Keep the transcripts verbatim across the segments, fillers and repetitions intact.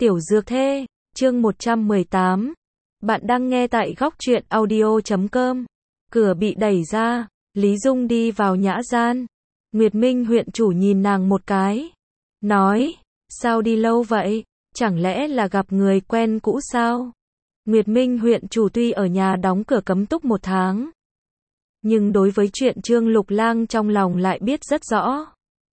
Tiểu Dược Thê, chương một trăm mười tám. Bạn đang nghe tại góc truyện audio chấm com. Cửa bị đẩy ra, Lý Dung đi vào nhã gian. Nguyệt Minh huyện chủ nhìn nàng một cái. Nói, sao đi lâu vậy? Chẳng lẽ là gặp người quen cũ sao? Nguyệt Minh huyện chủ tuy ở nhà đóng cửa cấm túc một tháng. Nhưng đối với chuyện Trương Lục Lang trong lòng lại biết rất rõ.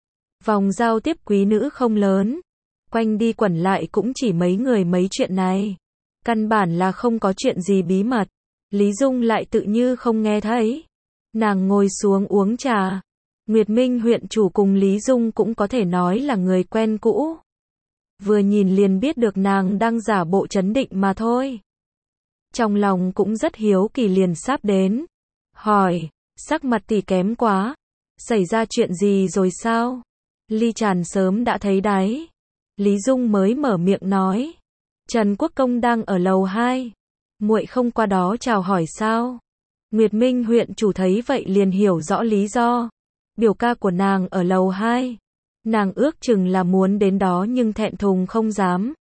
Vòng giao tiếp quý nữ không lớn. Quanh đi quẩn lại cũng chỉ mấy người mấy chuyện này. Căn bản là không có chuyện gì bí mật. Lý Dung lại tự như không nghe thấy. Nàng ngồi xuống uống trà. Nguyệt Minh huyện chủ cùng Lý Dung cũng có thể nói là người quen cũ. Vừa nhìn liền biết được nàng đang giả bộ trấn định mà thôi. Trong lòng cũng rất hiếu kỳ liền sắp đến. Hỏi, sắc mặt tỷ kém quá. Xảy ra chuyện gì rồi sao? Ly Tràn sớm đã thấy đáy. Lý Dung mới mở miệng nói. Trần Quốc Công đang ở lầu hai. Muội không qua đó chào hỏi sao? Nguyệt Minh huyện chủ thấy vậy liền hiểu rõ lý do. Biểu ca của nàng ở lầu hai. Nàng ước chừng là muốn đến đó nhưng thẹn thùng không dám.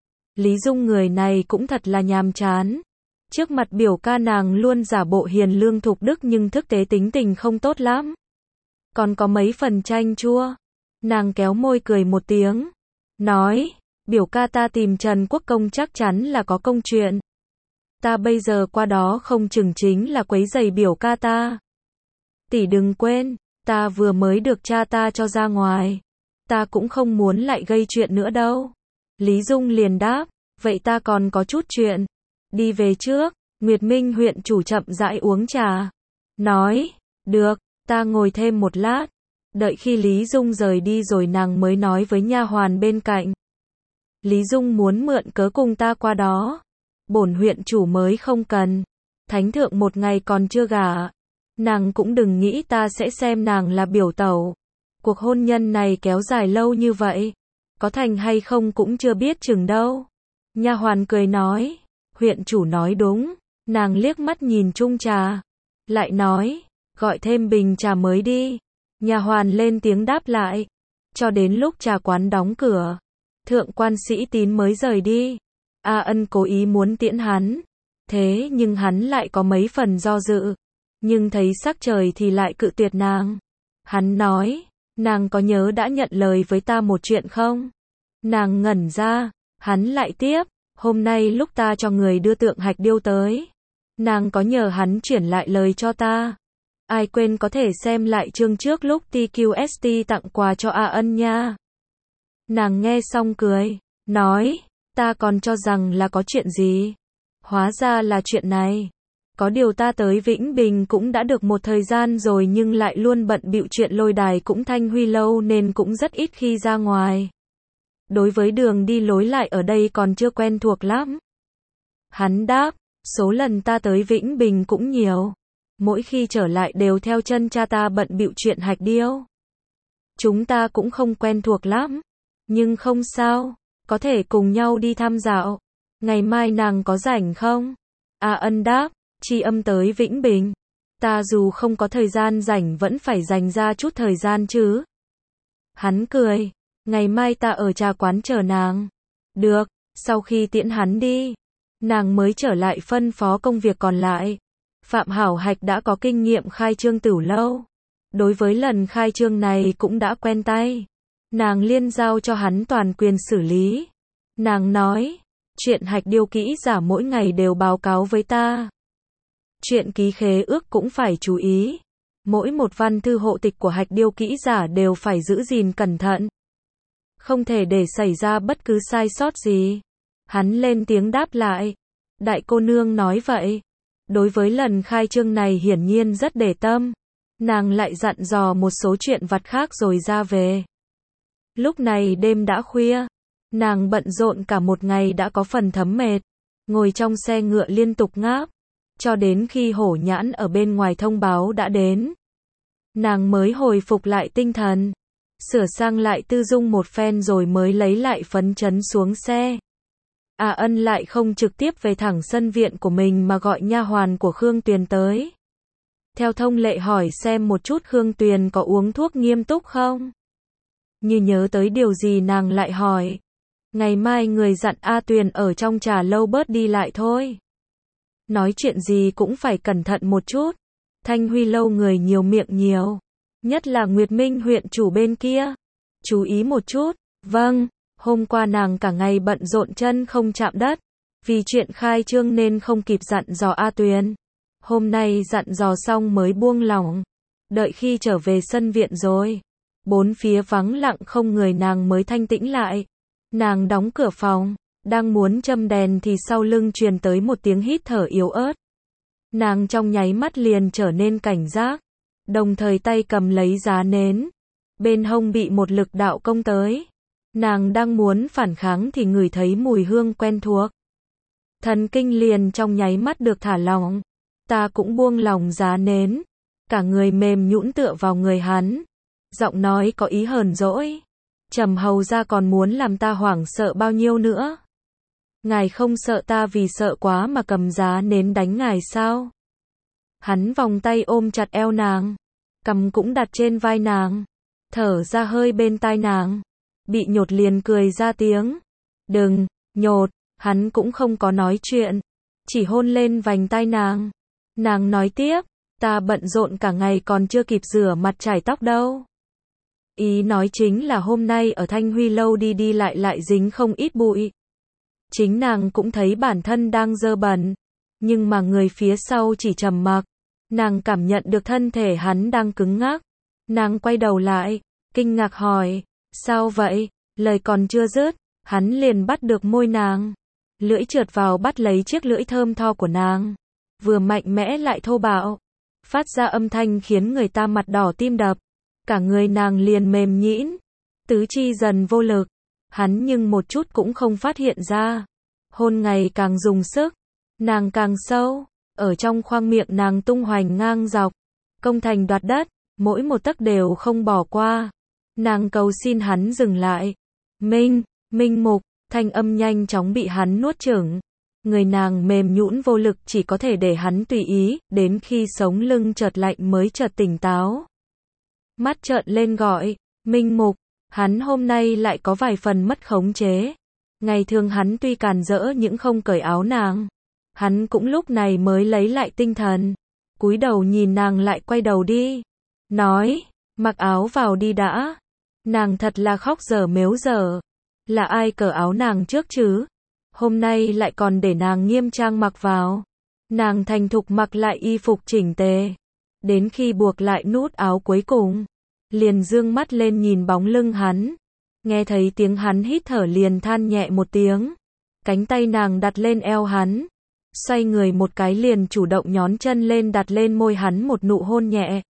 Lý Dung người này cũng thật là nhàm chán. Trước mặt biểu ca nàng luôn giả bộ hiền lương thục đức nhưng thực tế tính tình không tốt lắm. Còn có mấy phần chanh chua. Nàng kéo môi cười một tiếng. Nói, biểu ca ta tìm Trần Quốc Công chắc chắn là có công chuyện. Ta bây giờ qua đó không chừng chính là quấy rầy biểu ca ta. Tỷ đừng quên, ta vừa mới được cha ta cho ra ngoài. Ta cũng không muốn lại gây chuyện nữa đâu. Lý Dung liền đáp, vậy ta còn có chút chuyện. Đi về trước, Nguyệt Minh huyện chủ chậm rãi uống trà. Nói, được, ta ngồi thêm một lát. Đợi khi Lý Dung rời đi rồi nàng mới nói với nha hoàn bên cạnh. Lý Dung muốn mượn cớ cùng ta qua đó. Bổn huyện chủ mới không cần. Thánh thượng một ngày còn chưa gả. Nàng cũng đừng nghĩ ta sẽ xem nàng là biểu tẩu. Cuộc hôn nhân này kéo dài lâu như vậy. Có thành hay không cũng chưa biết chừng đâu. Nha hoàn cười nói. Huyện chủ nói đúng. Nàng liếc mắt nhìn chung trà. Lại nói. Gọi thêm bình trà mới đi. Nha hoàn lên tiếng đáp lại. Cho đến lúc trà quán đóng cửa. Thượng quan Sĩ Tín mới rời đi. A Ân cố ý muốn tiễn hắn. Thế nhưng hắn lại có mấy phần do dự. Nhưng thấy sắc trời thì lại cự tuyệt nàng. Hắn nói. Nàng có nhớ đã nhận lời với ta một chuyện không? Nàng ngẩn ra. Hắn lại tiếp. Hôm nay lúc ta cho người đưa tượng hạch điêu tới. Nàng có nhờ hắn chuyển lại lời cho ta. Ai quên có thể xem lại chương trước lúc tê quy ét tê tặng quà cho A Ân nha. Nàng nghe xong cười, nói, ta còn cho rằng là có chuyện gì. Hóa ra là chuyện này. Có điều ta tới Vĩnh Bình cũng đã được một thời gian rồi nhưng lại luôn bận bịu chuyện lôi đài cũng thanh huy lâu nên cũng rất ít khi ra ngoài. Đối với đường đi lối lại ở đây còn chưa quen thuộc lắm. Hắn đáp, số lần ta tới Vĩnh Bình cũng nhiều. Mỗi khi trở lại đều theo chân cha ta bận bịu chuyện hạch điêu. Chúng ta cũng không quen thuộc lắm. Nhưng không sao, có thể cùng nhau đi thăm dạo. Ngày mai nàng có rảnh không? A Ân đáp, Tri Âm tới Vĩnh Bình. Ta dù không có thời gian rảnh vẫn phải dành ra chút thời gian chứ. Hắn cười, ngày mai ta ở trà quán chờ nàng. Được, sau khi tiễn hắn đi, nàng mới trở lại phân phó công việc còn lại. Phạm Hảo Hạch đã có kinh nghiệm khai trương tửu lâu. Đối với lần khai trương này cũng đã quen tay. Nàng liên giao cho hắn toàn quyền xử lý. Nàng nói, chuyện hạch điêu kỹ giả mỗi ngày đều báo cáo với ta. Chuyện ký khế ước cũng phải chú ý. Mỗi một văn thư hộ tịch của hạch điêu kỹ giả đều phải giữ gìn cẩn thận. Không thể để xảy ra bất cứ sai sót gì. Hắn lên tiếng đáp lại. Đại cô nương nói vậy. Đối với lần khai trương này hiển nhiên rất để tâm. Nàng lại dặn dò một số chuyện vặt khác rồi ra về. Lúc này đêm đã khuya. Nàng bận rộn cả một ngày đã có phần thấm mệt. Ngồi trong xe ngựa liên tục ngáp. Cho đến khi hổ nhãn ở bên ngoài thông báo đã đến. Nàng mới hồi phục lại tinh thần. Sửa sang lại tư dung một phen rồi mới lấy lại phấn chấn xuống xe. A Ân lại không trực tiếp về thẳng sân viện của mình mà gọi nha hoàn của Khương Tuyền tới. Theo thông lệ hỏi xem một chút Khương Tuyền có uống thuốc nghiêm túc không? Như nhớ tới điều gì nàng lại hỏi. Ngày mai người dặn A Tuyền ở trong trà lâu bớt đi lại thôi. Nói chuyện gì cũng phải cẩn thận một chút. Thanh Huy lâu người nhiều miệng nhiều. Nhất là Nguyệt Minh huyện chủ bên kia. Chú ý một chút. Vâng, hôm qua nàng cả ngày bận rộn chân không chạm đất. Vì chuyện khai trương nên không kịp dặn dò A Tuyền. Hôm nay dặn dò xong mới buông lỏng. Đợi khi trở về sân viện rồi. Bốn phía vắng lặng không người nàng mới thanh tĩnh lại. Nàng đóng cửa phòng. Đang muốn châm đèn thì sau lưng truyền tới một tiếng hít thở yếu ớt. Nàng trong nháy mắt liền trở nên cảnh giác. Đồng thời tay cầm lấy giá nến. Bên hông bị một lực đạo công tới. Nàng đang muốn phản kháng thì ngửi thấy mùi hương quen thuộc. Thần kinh liền trong nháy mắt được thả lỏng. Ta cũng buông lòng giá nến. Cả người mềm nhũn tựa vào người hắn. Giọng nói có ý hờn dỗi. Trầm hầu ra còn muốn làm ta hoảng sợ bao nhiêu nữa. Ngài không sợ ta vì sợ quá mà cầm giá nến đánh ngài sao? Hắn vòng tay ôm chặt eo nàng. Cầm cũng đặt trên vai nàng. Thở ra hơi bên tai nàng. Bị nhột liền cười ra tiếng. Đừng, nhột. Hắn cũng không có nói chuyện. Chỉ hôn lên vành tai nàng. Nàng nói tiếp. Ta bận rộn cả ngày còn chưa kịp rửa mặt chải tóc đâu. Ý nói chính là hôm nay ở Thanh Huy lâu đi đi lại lại dính không ít bụi. Chính nàng cũng thấy bản thân đang dơ bẩn. Nhưng mà người phía sau chỉ trầm mặc. Nàng cảm nhận được thân thể hắn đang cứng ngắc. Nàng quay đầu lại. Kinh ngạc hỏi. Sao vậy? Lời còn chưa dứt. Hắn liền bắt được môi nàng. Lưỡi trượt vào bắt lấy chiếc lưỡi thơm tho của nàng. Vừa mạnh mẽ lại thô bạo. Phát ra âm thanh khiến người ta mặt đỏ tim đập. Cả người nàng liền mềm nhĩn. Tứ chi dần vô lực. Hắn nhưng một chút cũng không phát hiện ra. Hôn ngày càng dùng sức. Nàng càng sâu. Ở trong khoang miệng nàng tung hoành ngang dọc. Công thành đoạt đất. Mỗi một tấc đều không bỏ qua. Nàng cầu xin hắn dừng lại. Minh, Minh Mục. Thanh âm nhanh chóng bị hắn nuốt chửng. Người nàng mềm nhũn vô lực chỉ có thể để hắn tùy ý. Đến khi sống lưng chợt lạnh mới chợt tỉnh táo. Mắt trợn lên gọi. Minh Mục. Hắn hôm nay lại có vài phần mất khống chế. Ngày thường hắn tuy càn rỡ nhưng không cởi áo nàng. Hắn cũng lúc này mới lấy lại tinh thần. Cúi đầu nhìn nàng lại quay đầu đi. Nói. Mặc áo vào đi đã. Nàng thật là khóc dở mếu dở. Là ai cởi áo nàng trước chứ? Hôm nay lại còn để nàng nghiêm trang mặc vào. Nàng thành thục mặc lại y phục chỉnh tề. Đến khi buộc lại nút áo cuối cùng. Liền dương mắt lên nhìn bóng lưng hắn. Nghe thấy tiếng hắn hít thở liền than nhẹ một tiếng. Cánh tay nàng đặt lên eo hắn. Xoay người một cái liền chủ động nhón chân lên đặt lên môi hắn một nụ hôn nhẹ.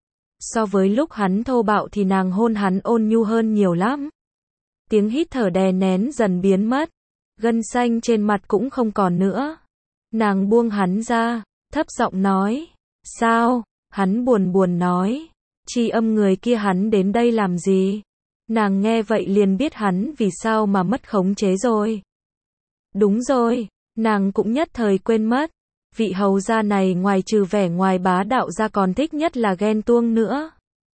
So với lúc hắn thô bạo thì nàng hôn hắn ôn nhu hơn nhiều lắm. Tiếng hít thở đè nén dần biến mất. Gân xanh trên mặt cũng không còn nữa. Nàng buông hắn ra. Thấp giọng nói. Sao? Hắn buồn buồn nói. Chi âm người kia hắn đến đây làm gì? Nàng nghe vậy liền biết hắn vì sao mà mất khống chế rồi. Đúng rồi. Nàng cũng nhất thời quên mất. Vị hầu gia này ngoài trừ vẻ ngoài bá đạo ra còn thích nhất là ghen tuông nữa.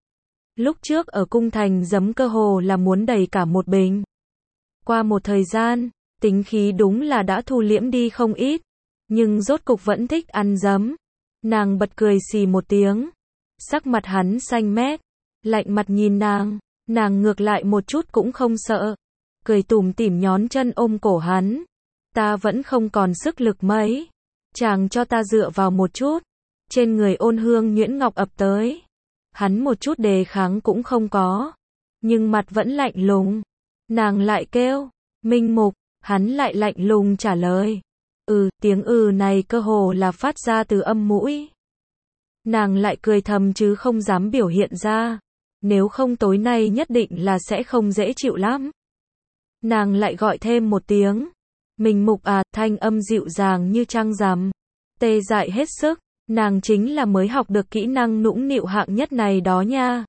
Lúc trước ở cung thành giấm cơ hồ là muốn đầy cả một bình. Qua một thời gian, tính khí đúng là đã thu liễm đi không ít. Nhưng rốt cục vẫn thích ăn giấm. Nàng bật cười xì một tiếng. Sắc mặt hắn xanh mét. Lạnh mặt nhìn nàng. Nàng ngược lại một chút cũng không sợ. Cười tủm tỉm nhón chân ôm cổ hắn. Ta vẫn không còn sức lực mấy. Chàng cho ta dựa vào một chút. Trên người ôn hương nhuyễn ngọc ập tới. Hắn một chút đề kháng cũng không có. Nhưng mặt vẫn lạnh lùng. Nàng lại kêu. Minh Mục. Hắn lại lạnh lùng trả lời. Ừ, tiếng ừ này cơ hồ là phát ra từ âm mũi. Nàng lại cười thầm chứ không dám biểu hiện ra. Nếu không tối nay nhất định là sẽ không dễ chịu lắm. Nàng lại gọi thêm một tiếng. Minh Mục à, thanh âm dịu dàng như trăng rằm. Tê dại hết sức. Nàng chính là mới học được kỹ năng nũng nịu hạng nhất này đó nha.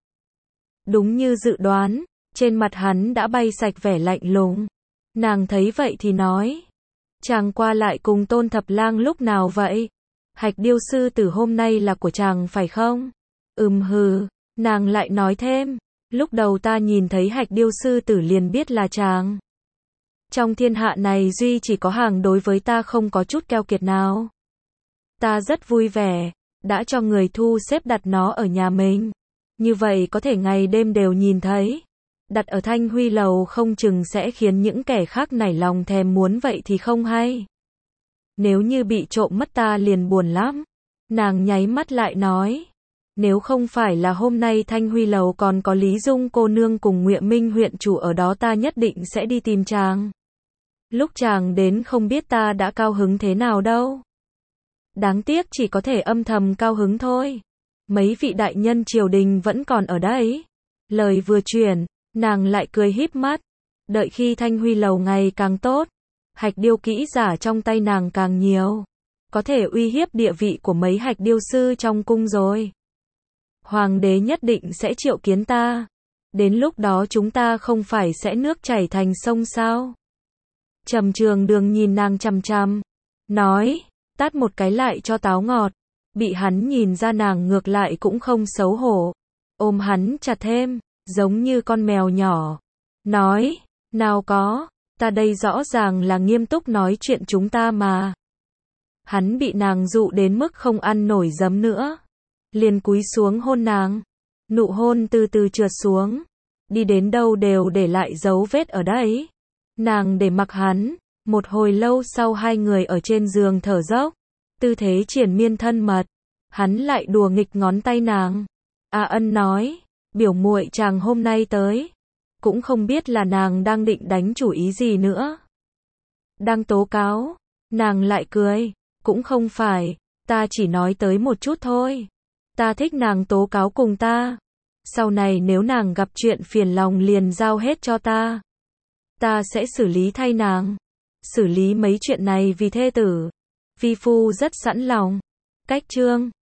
Đúng như dự đoán. Trên mặt hắn đã bay sạch vẻ lạnh lùng. Nàng thấy vậy thì nói. Chàng qua lại cùng Tôn Thập Lang lúc nào vậy? Hạch điêu sư tử hôm nay là của chàng phải không? Ừm hừ. Nàng lại nói thêm. Lúc đầu ta nhìn thấy hạch điêu sư tử liền biết là chàng. Trong thiên hạ này duy chỉ có hàng đối với ta không có chút keo kiệt nào. Ta rất vui vẻ, đã cho người thu xếp đặt nó ở nhà mình. Như vậy có thể ngày đêm đều nhìn thấy. Đặt ở Thanh Huy lầu không chừng sẽ khiến những kẻ khác nảy lòng thèm muốn vậy thì không hay. Nếu như bị trộm mất ta liền buồn lắm. Nàng nháy mắt lại nói. Nếu không phải là hôm nay Thanh Huy lầu còn có Lý Dung cô nương cùng Ngụy Minh huyện chủ ở đó ta nhất định sẽ đi tìm chàng. Lúc chàng đến không biết ta đã cao hứng thế nào đâu. Đáng tiếc chỉ có thể âm thầm cao hứng thôi. Mấy vị đại nhân triều đình vẫn còn ở đấy. Lời vừa chuyển, nàng lại cười híp mắt. Đợi khi Thanh Huy lầu ngày càng tốt, hạch điêu kỹ giả trong tay nàng càng nhiều. Có thể uy hiếp địa vị của mấy hạch điêu sư trong cung rồi. Hoàng đế nhất định sẽ triệu kiến ta. Đến lúc đó chúng ta không phải sẽ nước chảy thành sông sao? Trầm Trường Đường nhìn nàng chằm chằm, nói, tát một cái lại cho táo ngọt. Bị hắn nhìn ra nàng ngược lại cũng không xấu hổ. Ôm hắn chặt thêm, giống như con mèo nhỏ. Nói, nào có, ta đây rõ ràng là nghiêm túc nói chuyện chúng ta mà. Hắn bị nàng dụ đến mức không ăn nổi giấm nữa. Liền cúi xuống hôn nàng. Nụ hôn từ từ trượt xuống. Đi đến đâu đều để lại dấu vết ở đấy. Nàng để mặc hắn. Một hồi lâu sau hai người ở trên giường thở dốc. Tư thế triển miên thân mật. Hắn lại đùa nghịch ngón tay nàng. A Ân nói, biểu muội chàng hôm nay tới. Cũng không biết là nàng đang định đánh chủ ý gì nữa. Đang tố cáo. Nàng lại cười. Cũng không phải, ta chỉ nói tới một chút thôi. Ta thích nàng tố cáo cùng ta. Sau này nếu nàng gặp chuyện phiền lòng liền giao hết cho ta. Ta sẽ xử lý thay nàng. Xử lý mấy chuyện này vì thê tử. Vi phu rất sẵn lòng. Cách chương